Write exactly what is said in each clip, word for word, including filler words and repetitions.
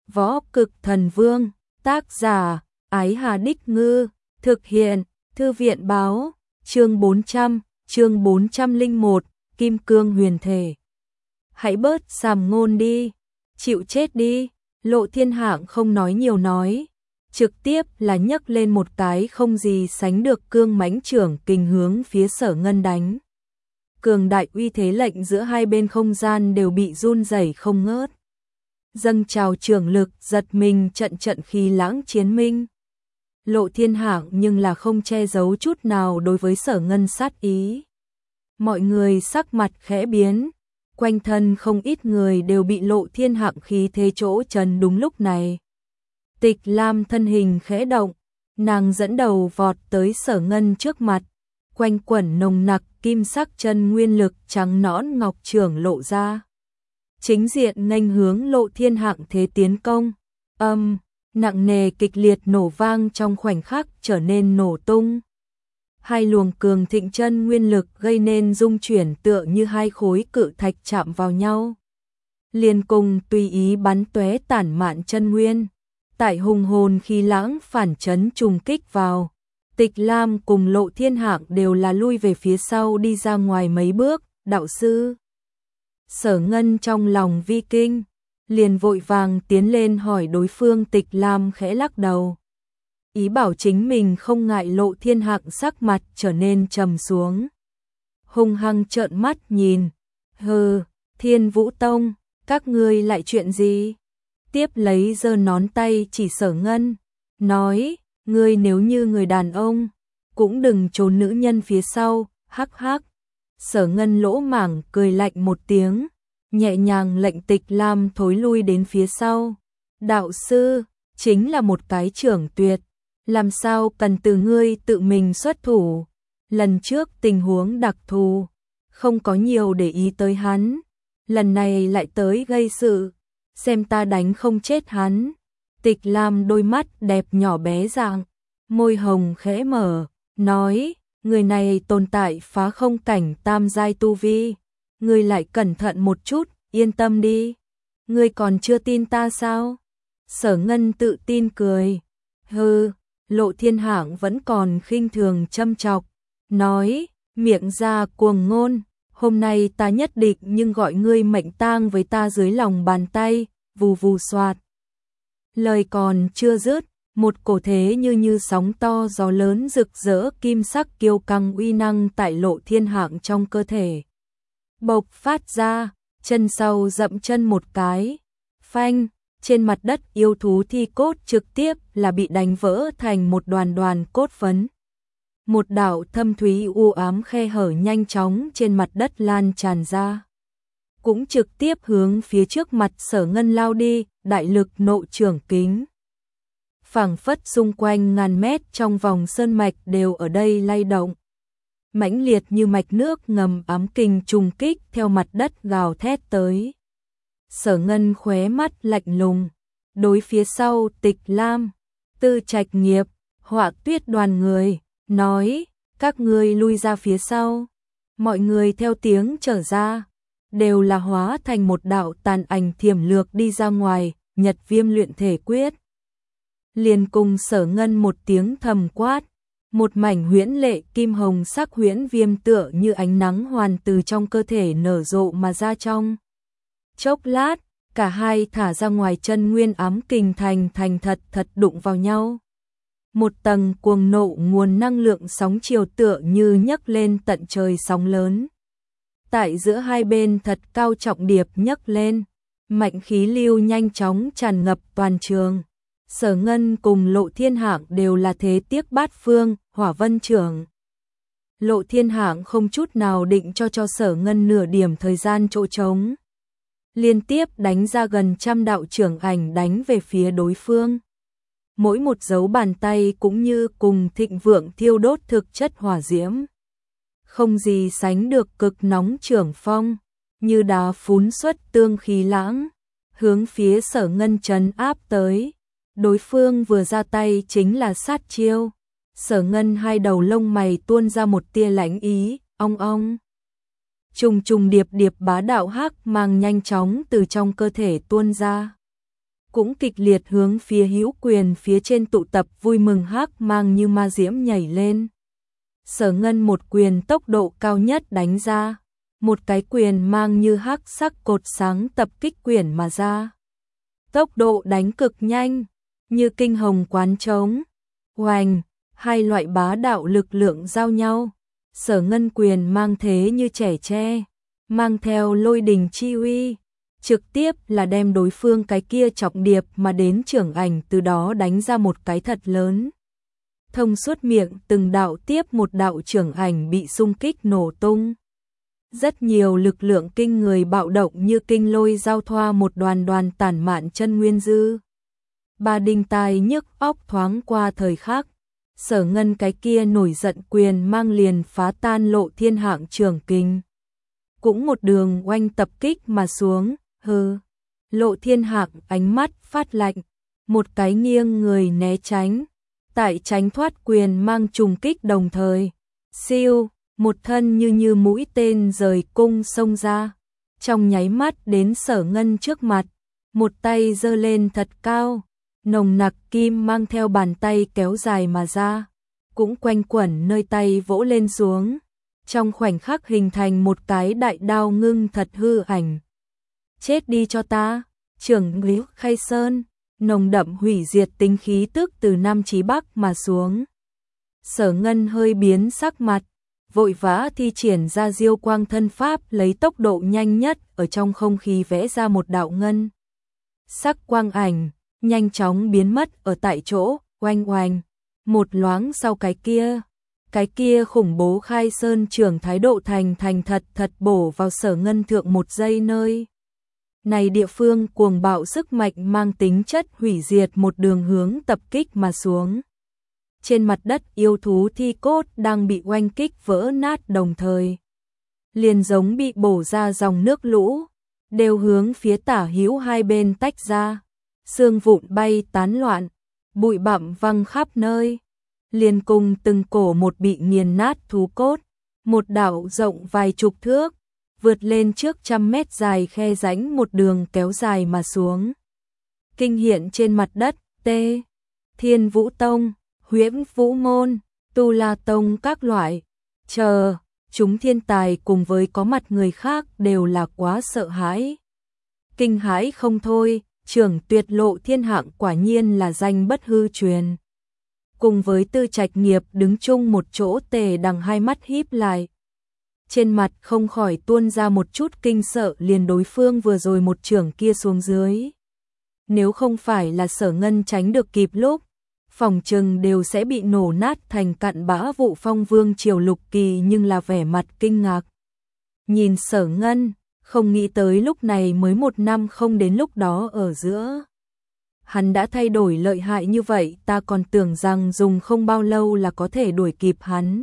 Võ Cực Thần Vương, tác giả, Ái Hà Đích Ngư, thực hiện, Thư viện báo, chương bốn trăm, chương bốn trăm lẻ một, Kim Cương Huyền Thể. Hãy bớt sàm ngôn đi, chịu chết đi, Lộ Thiên Hạng không nói nhiều nói, trực tiếp là nhấc lên một cái không gì sánh được cương mãnh trưởng kình hướng phía Sở Ngân đánh. Cường đại uy thế lệnh giữa hai bên không gian đều bị run rẩy không ngớt. Dâng trào trường lực giật mình trận trận khí lãng chiến minh. Lộ Thiên Hạng nhưng là không che giấu chút nào đối với Sở Ngân sát ý. Mọi người sắc mặt khẽ biến, quanh thân không ít người đều bị Lộ Thiên Hạng khí thế chỗ trần đúng lúc này. Tịch Lam thân hình khẽ động, nàng dẫn đầu vọt tới Sở Ngân trước mặt, quanh quẩn nồng nặc kim sắc chân nguyên lực trắng nõn ngọc trưởng lộ ra. Chính diện nghênh hướng Lộ Thiên Hạng thế tiến công, âm, nặng nề kịch liệt nổ vang trong khoảnh khắc trở nên nổ tung. Hai luồng cường thịnh chân nguyên lực gây nên rung chuyển tựa như hai khối cự thạch chạm vào nhau. Liền cùng tùy ý bắn tóe tản mạn chân nguyên, tại hùng hồn khí lãng phản chấn trùng kích vào. Tịch Lam cùng Lộ Thiên Hạng đều là lui về phía sau đi ra ngoài mấy bước, đạo sư. Sở Ngân trong lòng vi kinh, liền vội vàng tiến lên hỏi đối phương. Tịch Lam khẽ lắc đầu, ý bảo chính mình không ngại. Lộ Thiên Hạng sắc mặt trở nên trầm xuống, hung hăng trợn mắt nhìn, hừ, Thiên Vũ Tông, các ngươi lại chuyện gì? Tiếp lấy giơ nón tay chỉ Sở Ngân, nói, ngươi nếu như người đàn ông, cũng đừng trốn nữ nhân phía sau, hắc hắc. Sở Ngân lỗ mảng cười lạnh một tiếng, nhẹ nhàng lệnh Tịch Lam thối lui đến phía sau. Đạo sư, chính là một cái trưởng tuyệt, làm sao cần từ ngươi tự mình xuất thủ. Lần trước tình huống đặc thù, không có nhiều để ý tới hắn, lần này lại tới gây sự, xem ta đánh không chết hắn. Tịch Lam đôi mắt đẹp nhỏ bé dạng, môi hồng khẽ mở, nói, người này tồn tại phá không cảnh tam giai tu vi, ngươi lại cẩn thận một chút, yên tâm đi. Ngươi còn chưa tin ta sao? Sở Ngân tự tin cười, hừ. Lộ Thiên Hạng vẫn còn khinh thường châm chọc, nói, miệng ra cuồng ngôn, hôm nay ta nhất định nhưng gọi ngươi mệnh tang với ta dưới lòng bàn tay, vù vù xoạt. Lời còn chưa dứt, một cổ thế như như sóng to gió lớn rực rỡ kim sắc kiêu căng uy năng tại Lộ Thiên Hạng trong cơ thể bộc phát ra, chân sau dậm chân một cái, phanh, trên mặt đất yêu thú thi cốt trực tiếp là bị đánh vỡ thành một đoàn đoàn cốt phấn. Một đạo thâm thúy u ám khe hở nhanh chóng trên mặt đất lan tràn ra, cũng trực tiếp hướng phía trước mặt Sở Ngân lao đi. Đại lực nộ trưởng kính, phảng phất xung quanh ngàn mét trong vòng sơn mạch đều ở đây lay động, mãnh liệt như mạch nước ngầm ám kình trùng kích theo mặt đất gào thét tới. Sở Ngân khóe mắt lạnh lùng, đối phía sau Tịch Lam, Tư Trạch Nghiệp, Họa Tuyết đoàn người, nói, các ngươi lui ra phía sau. Mọi người theo tiếng trở ra, đều là hóa thành một đạo tàn ảnh thiểm lược đi ra ngoài. Nhật Viêm luyện thể quyết, liền cùng Sở Ngân một tiếng thầm quát, một mảnh huyễn lệ kim hồng sắc huyễn viêm tựa như ánh nắng hoàn từ trong cơ thể nở rộ mà ra. Trong chốc lát, cả hai thả ra ngoài chân nguyên ám kình thành thành thật thật đụng vào nhau. Một tầng cuồng nộ nguồn năng lượng sóng chiều tựa như nhấc lên tận trời sóng lớn, tại giữa hai bên thật cao trọng điệp nhấc lên, mạnh khí lưu nhanh chóng tràn ngập toàn trường. Sở Ngân cùng Lộ Thiên Hạng đều là thế tiếc bát phương, hỏa vân trưởng. Lộ Thiên Hạng không chút nào định cho cho Sở Ngân nửa điểm thời gian chỗ trống, liên tiếp đánh ra gần trăm đạo trưởng ảnh đánh về phía đối phương. Mỗi một dấu bàn tay cũng như cùng thịnh vượng thiêu đốt thực chất hỏa diễm, không gì sánh được cực nóng trưởng phong, như đá phún xuất tương khí lãng, hướng phía Sở Ngân trấn áp tới. Đối phương vừa ra tay chính là sát chiêu. Sở Ngân hai đầu lông mày tuôn ra một tia lãnh ý, ong ong. Trùng trùng điệp điệp bá đạo hắc mang nhanh chóng từ trong cơ thể tuôn ra. cũng kịch liệt hướng phía hữu quyền phía trên tụ tập vui mừng hắc mang như ma diễm nhảy lên. Sở Ngân một quyền tốc độ cao nhất đánh ra, một cái quyền mang như hắc sắc cột sáng tập kích quyền mà ra. Tốc độ đánh cực nhanh, như kinh hồng quán trống. Oành, hai loại bá đạo lực lượng giao nhau. Sở Ngân quyền mang thế như trẻ tre, mang theo lôi đình chi uy, trực tiếp là đem đối phương cái kia trọng điệp mà đến trưởng ảnh từ đó đánh ra một cái thật lớn. Thông suốt miệng từng đạo tiếp một đạo trưởng ảnh bị xung kích nổ tung. Rất nhiều lực lượng kinh người bạo động như kinh lôi giao thoa một đoàn đoàn tản mạn chân nguyên dư. Ba đinh tai nhức óc thoáng qua thời khắc. Sở Ngân cái kia nổi giận quyền mang liền phá tan Lộ Thiên Hạng trường kình. Cũng một đường oanh tập kích mà xuống, hừ. Lộ Thiên Hạng ánh mắt phát lạnh, một cái nghiêng người né tránh. Tại tránh thoát quyền mang trùng kích đồng thời. Siêu, một thân như như mũi tên rời cung xông ra. Trong nháy mắt đến Sở Ngân trước mặt, một tay giơ lên thật cao. Nồng nặc kim mang theo bàn tay kéo dài mà ra, cũng quanh quẩn nơi tay vỗ lên xuống, trong khoảnh khắc hình thành một cái đại đao ngưng thật hư ảnh. Chết đi cho ta, trưởng Liễu Khai Sơn, nồng đậm hủy diệt tính khí tức từ Nam chí Bắc mà xuống. Sở Ngân hơi biến sắc mặt, vội vã thi triển ra diêu quang thân pháp lấy tốc độ nhanh nhất ở trong không khí vẽ ra một đạo ngân sắc quang ảnh. Nhanh chóng biến mất ở tại chỗ, oanh oanh, một loáng sau cái kia. Cái kia khủng bố Khai Sơn trưởng thái độ thành thành thật thật bổ vào Sở Ngân thượng một giây nơi. Này địa phương cuồng bạo sức mạnh mang tính chất hủy diệt một đường hướng tập kích mà xuống. Trên mặt đất yêu thú thi cốt đang bị oanh kích vỡ nát đồng thời. Liền giống bị bổ ra dòng nước lũ, đều hướng phía tả hữu hai bên tách ra. Xương vụn bay tán loạn, bụi bặm văng khắp nơi, liền cùng từng cổ một bị nghiền nát thú cốt, một đạo rộng vài chục thước, vượt lên trước trăm mét dài khe rãnh một đường kéo dài mà xuống. Kinh hiện trên mặt đất, T, Thiên Vũ Tông, Huyễn Vũ Môn, Tu La Tông các loại, chờ, chúng thiên tài cùng với có mặt người khác đều là quá sợ hãi. Kinh hãi không thôi. Trưởng tuyệt Lộ Thiên Hạng quả nhiên là danh bất hư truyền. Cùng với Tư Trạch Nghiệp đứng chung một chỗ, Tề Đằng hai mắt híp lại. Trên mặt không khỏi tuôn ra một chút kinh sợ, liền đối phương vừa rồi một trưởng kia xuống dưới. Nếu không phải là Sở Ngân tránh được kịp lúc, phòng trừng đều sẽ bị nổ nát thành cặn bã. Vụ Phong Vương Triều Lục Kỳ nhưng là vẻ mặt kinh ngạc. Nhìn Sở Ngân, không nghĩ tới lúc này mới một năm không đến lúc đó ở giữa. Hắn đã thay đổi lợi hại như vậy, ta còn tưởng rằng dùng không bao lâu là có thể đuổi kịp hắn.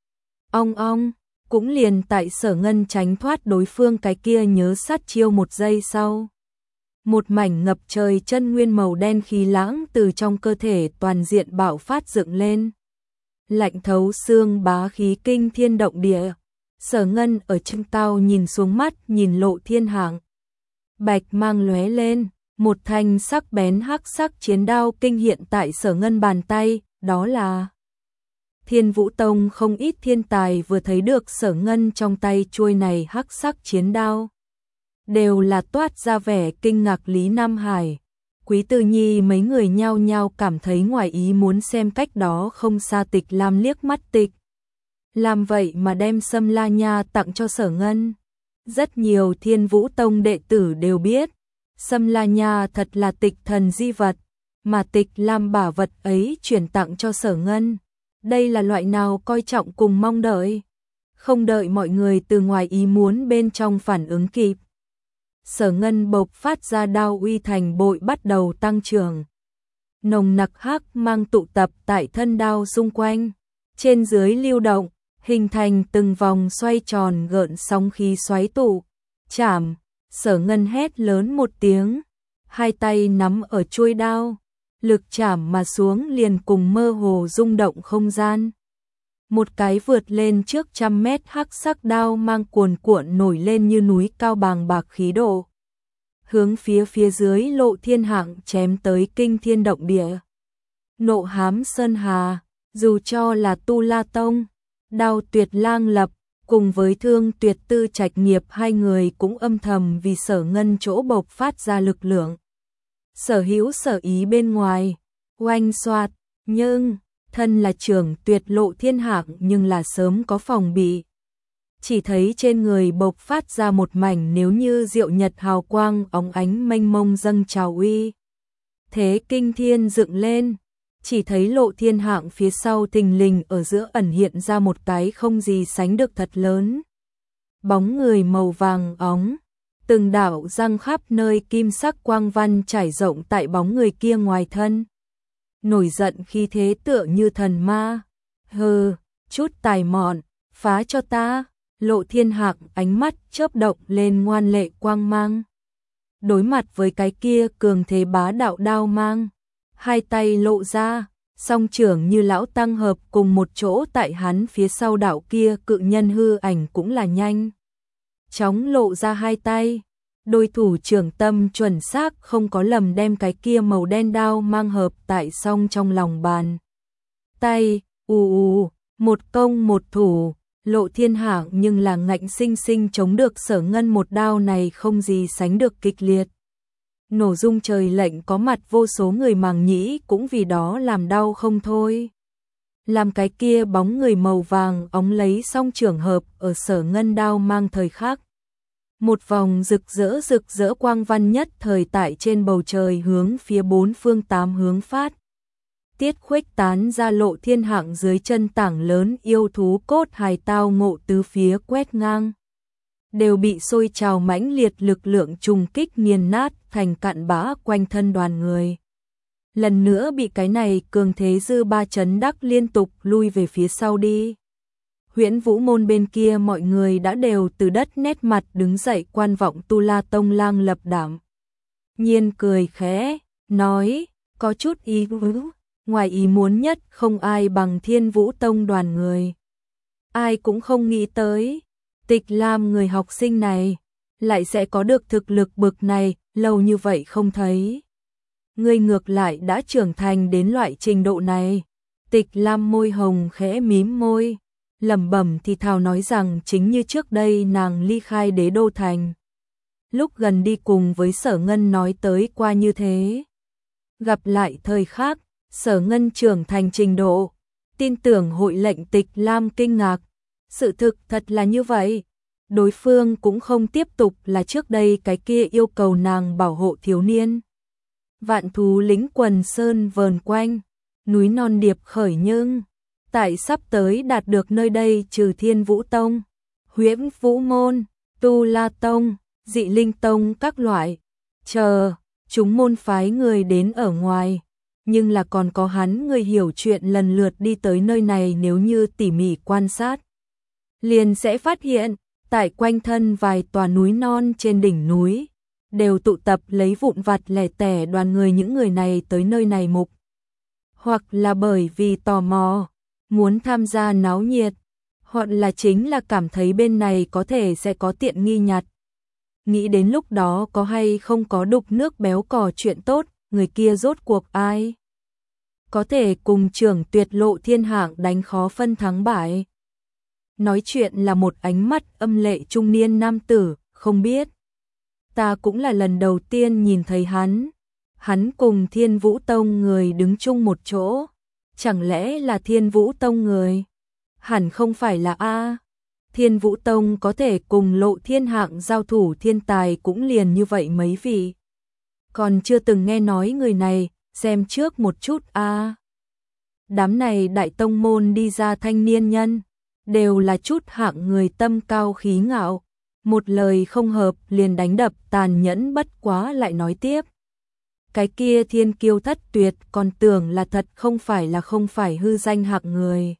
Ong ong, cũng liền tại Sở Ngân tránh thoát đối phương cái kia nhớ sát chiêu một giây sau. Một mảnh ngập trời chân nguyên màu đen khí lãng từ trong cơ thể toàn diện bạo phát dựng lên. Lạnh thấu xương bá khí kinh thiên động địa. Sở Ngân ở trên cao nhìn xuống mắt nhìn Lộ Thiên Hạng. Bạch mang lóe lên, một thanh sắc bén hắc sắc chiến đao kinh hiện tại Sở Ngân bàn tay, đó là Thiên Vũ Tông không ít thiên tài vừa thấy được Sở Ngân trong tay chuôi này hắc sắc chiến đao. Đều là toát ra vẻ kinh ngạc. Lý Nam Hải, Quý Tư Nhi mấy người nhao nhao cảm thấy ngoài ý muốn, xem cách đó không xa Tịch Lam liếc mắt Tịch làm vậy mà đem Sâm La Nha tặng cho Sở Ngân. Rất nhiều Thiên Vũ Tông đệ tử đều biết, Sâm La Nha thật là tịch thần di vật, mà Tịch Lam bả vật ấy chuyển tặng cho Sở Ngân. Đây là loại nào coi trọng cùng mong đợi. Không đợi mọi người từ ngoài ý muốn bên trong phản ứng kịp, Sở Ngân bộc phát ra đao uy thành bội bắt đầu tăng trưởng. Nồng nặc hắc mang tụ tập tại thân đao xung quanh, trên dưới lưu động, hình thành từng vòng xoay tròn gợn sóng khí xoáy tụ. Chảm, Sở Ngân hét lớn một tiếng, hai tay nắm ở chuôi đao, lực chảm mà xuống liền cùng mơ hồ rung động không gian. Một cái vượt lên trước trăm mét hắc sắc đao mang cuồn cuộn nổi lên như núi cao bàng bạc khí độ. hướng phía phía dưới Lộ Thiên Hạng chém tới kinh thiên động địa. Nộ hám sơn hà, dù cho là Tu La Tông, Đao Tuyệt Lang Lập, cùng với Thương Tuyệt Tư Trạch Nghiệp hai người cũng âm thầm vì Sở Ngân chỗ bộc phát ra lực lượng. Sở hữu sở ý bên ngoài, oanh xoạt, nhưng, thân là trưởng tuyệt Lộ Thiên Hạng nhưng là sớm có phòng bị. Chỉ thấy trên người bộc phát ra một mảnh nếu như diệu nhật hào quang óng ánh mênh mông dâng trào uy. Thế kinh thiên dựng lên, chỉ thấy Lộ Thiên Hạng phía sau thình lình ở giữa ẩn hiện ra một cái không gì sánh được thật lớn. Bóng người màu vàng óng, từng đạo răng khắp nơi kim sắc quang văn trải rộng tại bóng người kia ngoài thân. Nổi giận khi thế tựa như thần ma. Hừ, chút tài mọn, phá cho ta. Lộ Thiên Hạng ánh mắt chớp động lên ngoan lệ quang mang. Đối mặt với cái kia cường thế bá đạo đao mang, hai tay lộ ra, song trưởng như lão tăng hợp cùng một chỗ tại hắn phía sau đạo kia cự nhân hư ảnh cũng là nhanh. Chóng lộ ra hai tay, đôi thủ trưởng tâm chuẩn xác không có lầm đem cái kia màu đen đao mang hợp tại song trong lòng bàn. Tay, ù ù, một công một thủ. Lộ Thiên Hạng nhưng là ngạnh sinh sinh chống được Sở Ngân một đao này không gì sánh được kịch liệt. Nổ rung trời lệnh có mặt vô số người màng nhĩ cũng vì đó làm đau không thôi. Làm cái kia bóng người màu vàng óng lấy song trường hợp ở Sở Ngân đao mang thời khắc. Một vòng rực rỡ rực rỡ quang văn nhất thời tại trên bầu trời hướng phía bốn phương tám hướng phát. Tiết khuếch tán ra Lộ Thiên Hạng dưới chân tảng lớn yêu thú cốt hài tao ngộ tứ phía quét ngang. Đều bị sôi trào mãnh liệt lực lượng trùng kích nghiền nát thành cặn bã quanh thân đoàn người. Lần nữa bị cái này cường thế dư ba chấn đắc liên tục lui về phía sau đi. Huyễn Vũ môn bên kia mọi người đã đều từ đất nét mặt đứng dậy quan vọng Tu La Tông Lang Lập đảm. Nhiên cười khẽ, nói, có chút ý vữ. Ngoài ý muốn nhất không ai bằng Thiên Vũ Tông đoàn người. Ai cũng không nghĩ tới, Tịch Lam người học sinh này, lại sẽ có được thực lực bực này, lâu như vậy không thấy. Người ngược lại đã trưởng thành đến loại trình độ này. Tịch Lam môi hồng khẽ mím môi, lẩm bẩm thì thào nói rằng chính như trước đây nàng ly khai Đế Đô Thành. Lúc gần đi cùng với Sở Ngân nói tới qua như thế. Gặp lại thời khác, Sở Ngân trưởng thành trình độ, tin tưởng hội lệnh Tịch Lam kinh ngạc. Sự thực thật là như vậy. Đối phương cũng không tiếp tục là trước đây cái kia yêu cầu nàng bảo hộ thiếu niên. Vạn thú lính quần sơn vờn quanh, núi non điệp khởi nhưng, tại sắp tới đạt được nơi đây trừ Thiên Vũ Tông, Huyễn Vũ môn, Tu La Tông, Dị Linh Tông các loại, chờ, chúng môn phái người đến ở ngoài. Nhưng là còn có hắn người hiểu chuyện lần lượt đi tới nơi này, nếu như tỉ mỉ quan sát, liền sẽ phát hiện, tại quanh thân vài tòa núi non trên đỉnh núi, đều tụ tập lấy vụn vặt lẻ tẻ đoàn người. Những người này tới nơi này mục hoặc là bởi vì tò mò, muốn tham gia náo nhiệt, hoặc là chính là cảm thấy bên này có thể sẽ có tiện nghi nhặt. Nghĩ đến lúc đó có hay không có đục nước béo cò chuyện tốt, người kia rốt cuộc ai có thể cùng trưởng tuyệt Lộ Thiên Hạng đánh khó phân thắng bại. Nói chuyện là một ánh mắt âm lệ trung niên nam tử, không biết. Ta cũng là lần đầu tiên nhìn thấy hắn. Hắn cùng Thiên Vũ Tông người đứng chung một chỗ. Chẳng lẽ là Thiên Vũ Tông người? Hẳn không phải là A. Thiên Vũ Tông có thể cùng Lộ Thiên Hạng giao thủ thiên tài cũng liền như vậy mấy vị. Còn chưa từng nghe nói người này, xem trước một chút A. Đám này đại tông môn đi ra thanh niên nhân, đều là chút hạng người tâm cao khí ngạo. Một lời không hợp liền đánh đập tàn nhẫn, bất quá lại nói tiếp. Cái kia thiên kiêu thất tuyệt còn tưởng là thật, không phải là không phải hư danh hạng người.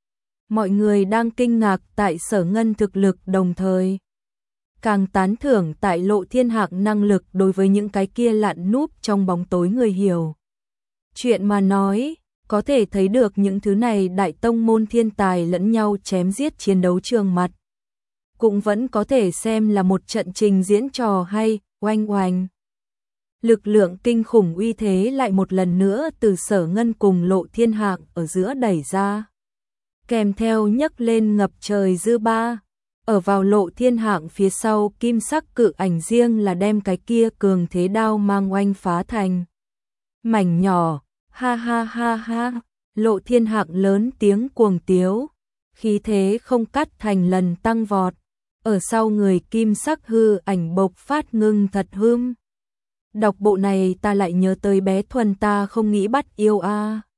Mọi người đang kinh ngạc tại Sở Ngân thực lực, đồng thời càng tán thưởng tại Lộ Thiên Hạng năng lực đối với những cái kia lặn núp trong bóng tối người hiểu chuyện mà nói. Có thể thấy được những thứ này đại tông môn thiên tài lẫn nhau chém giết chiến đấu trường mặt, cũng vẫn có thể xem là một trận trình diễn trò hay, oanh oanh. Lực lượng kinh khủng uy thế lại một lần nữa từ Sở Ngân cùng Lộ Thiên Hạc ở giữa đẩy ra. Kèm theo nhấc lên ngập trời dư ba. Ở vào Lộ Thiên Hạc phía sau kim sắc cự ảnh riêng là đem cái kia cường thế đao mang oanh phá thành mảnh nhỏ. Ha ha ha ha. Lộ Thiên Hạc lớn tiếng cuồng tiếu, khí thế không cắt thành lần tăng vọt. Ở sau người kim sắc hư ảnh bộc phát ngưng thật hương. Đọc bộ này ta lại nhớ tới bé Thuần ta không nghĩ bắt yêu a. À.